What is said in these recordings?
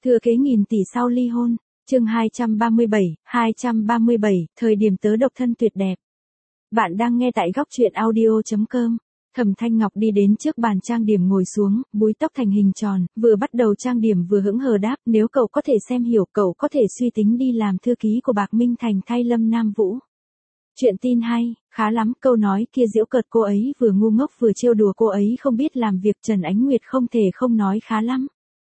Thừa kế nghìn tỷ sau ly hôn, chương 237, thời điểm tớ độc thân tuyệt đẹp. Bạn đang nghe tại góc truyện audio.com. Thẩm Thanh Ngọc đi đến trước bàn trang điểm ngồi xuống, búi tóc thành hình tròn, vừa bắt đầu trang điểm vừa hững hờ đáp, nếu cậu có thể xem hiểu, cậu có thể suy tính đi làm thư ký của Bạc Minh Thành thay Lâm Nam Vũ. Chuyện tin hay, khá lắm, câu nói kia giễu cợt cô ấy, vừa ngu ngốc vừa trêu đùa cô ấy không biết làm việc. Trần Ánh Nguyệt không thể không nói khá lắm.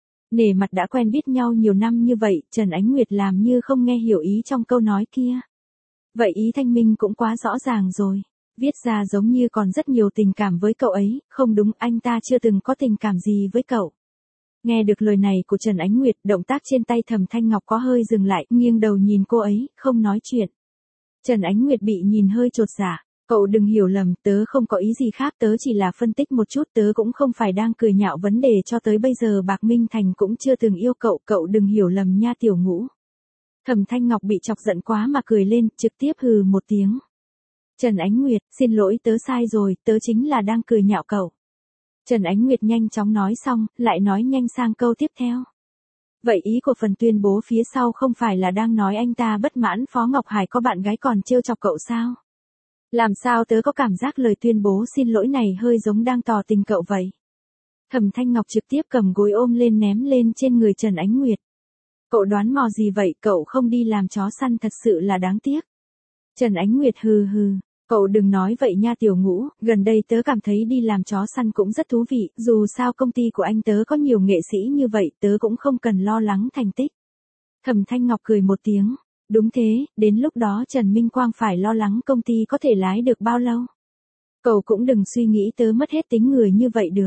Nể mặt đã quen biết nhau nhiều năm như vậy, Trần Ánh Nguyệt làm như không nghe hiểu ý trong câu nói kia. Vậy ý Thanh Minh cũng quá rõ ràng rồi. Viết ra giống như còn rất nhiều tình cảm với cậu ấy, không đúng, anh ta chưa từng có tình cảm gì với cậu. Nghe được lời này của Trần Ánh Nguyệt, động tác trên tay Thẩm Thanh Ngọc có hơi dừng lại, nghiêng đầu nhìn cô ấy, không nói chuyện. Trần Ánh Nguyệt bị nhìn hơi chột dạ. Cậu đừng hiểu lầm, tớ không có ý gì khác, tớ chỉ là phân tích một chút, tớ cũng không phải đang cười nhạo vấn đề, cho tới bây giờ Bạc Minh Thành cũng chưa từng yêu cậu, cậu đừng hiểu lầm nha tiểu ngũ. Thẩm Thanh Ngọc bị chọc giận quá mà cười lên, trực tiếp hừ một tiếng. Trần Ánh Nguyệt, xin lỗi, tớ sai rồi, tớ chính là đang cười nhạo cậu. Trần Ánh Nguyệt nhanh chóng nói xong, lại nói nhanh sang câu tiếp theo. Vậy ý của phần tuyên bố phía sau không phải là đang nói anh ta bất mãn Phó Ngọc Hải có bạn gái còn trêu chọc cậu sao? Làm sao tớ có cảm giác lời tuyên bố xin lỗi này hơi giống đang tỏ tình cậu vậy? Thẩm Thanh Ngọc trực tiếp cầm gối ôm lên ném lên trên người Trần Ánh Nguyệt. Cậu đoán mò gì vậy, cậu không đi làm chó săn thật sự là đáng tiếc. Trần Ánh Nguyệt hừ hừ, cậu đừng nói vậy nha tiểu ngũ, gần đây tớ cảm thấy đi làm chó săn cũng rất thú vị, dù sao công ty của anh tớ có nhiều nghệ sĩ như vậy, tớ cũng không cần lo lắng thành tích. Thẩm Thanh Ngọc cười một tiếng. Đúng thế, đến lúc đó Trần Minh Quang phải lo lắng công ty có thể lái được bao lâu. Cậu cũng đừng suy nghĩ tớ mất hết tính người như vậy được.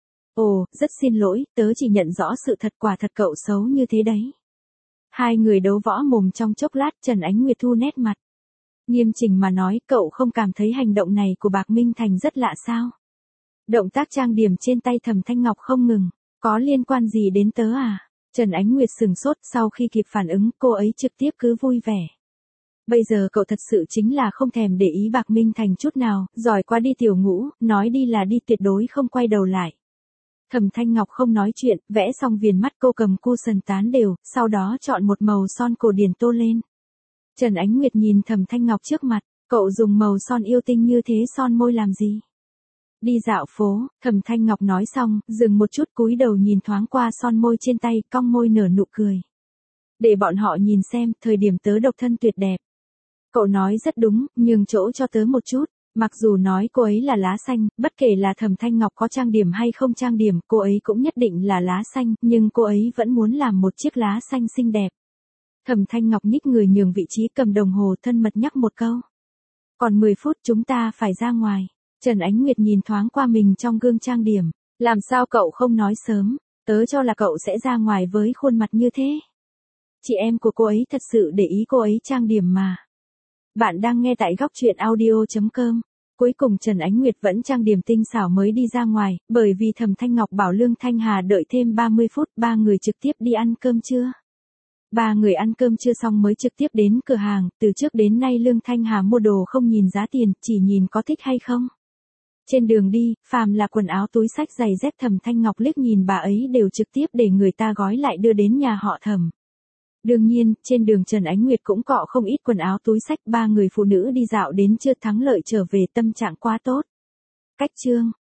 Ồ, rất xin lỗi, tớ chỉ nhận rõ sự thật, quả thật cậu xấu như thế đấy. Hai người đấu võ mồm trong chốc lát, Trần Ánh Nguyệt thu nét mặt. Nghiêm chỉnh mà nói, cậu không cảm thấy hành động này của Bạc Minh Thành rất lạ sao? Động tác trang điểm trên tay Thẩm Thanh Ngọc không ngừng, có liên quan gì đến tớ à? Trần Ánh Nguyệt sừng sốt, sau khi kịp phản ứng, cô ấy trực tiếp cứ vui vẻ. Bây giờ cậu thật sự chính là không thèm để ý Bạc Minh Thành chút nào, giỏi quá đi tiểu ngũ, nói đi là đi, tuyệt đối không quay đầu lại. Thẩm Thanh Ngọc không nói chuyện, vẽ xong viền mắt, cô cầm cushion tán đều, sau đó chọn một màu son cổ điển tô lên. Trần Ánh Nguyệt nhìn Thẩm Thanh Ngọc trước mặt, cậu dùng màu son yêu tinh như thế son môi làm gì? Đi dạo phố, Thẩm Thanh Ngọc nói xong, dừng một chút cúi đầu nhìn thoáng qua son môi trên tay, cong môi nở nụ cười. Để bọn họ nhìn xem, thời điểm tớ độc thân tuyệt đẹp. Cậu nói rất đúng, nhường chỗ cho tớ một chút. Mặc dù nói cô ấy là lá xanh, bất kể là Thẩm Thanh Ngọc có trang điểm hay không trang điểm, cô ấy cũng nhất định là lá xanh, nhưng cô ấy vẫn muốn làm một chiếc lá xanh xinh đẹp. Thẩm Thanh Ngọc nhích người nhường vị trí, cầm đồng hồ thân mật nhắc một câu. Còn 10 phút chúng ta phải ra ngoài. Trần Ánh Nguyệt nhìn thoáng qua mình trong gương trang điểm. Làm sao cậu không nói sớm, tớ cho là cậu sẽ ra ngoài với khuôn mặt như thế. Chị em của cô ấy thật sự để ý cô ấy trang điểm mà. Bạn đang nghe tại góc truyện audio.com. Cuối cùng Trần Ánh Nguyệt vẫn trang điểm tinh xảo mới đi ra ngoài, bởi vì Thẩm Thanh Ngọc bảo Lương Thanh Hà đợi thêm 30 phút, ba người trực tiếp đi ăn cơm trưa. Ba người ăn cơm trưa xong mới trực tiếp đến cửa hàng, từ trước đến nay Lương Thanh Hà mua đồ không nhìn giá tiền, chỉ nhìn có thích hay không. Trên đường đi, phàm là quần áo túi xách giày dép Thẩm Thanh Ngọc liếc nhìn bà ấy đều trực tiếp để người ta gói lại đưa đến nhà họ Thẩm. Đương nhiên, trên đường Trần Ánh Nguyệt cũng cọ không ít quần áo túi xách, ba người phụ nữ đi dạo đến trưa thắng lợi trở về, tâm trạng quá tốt. Cách chương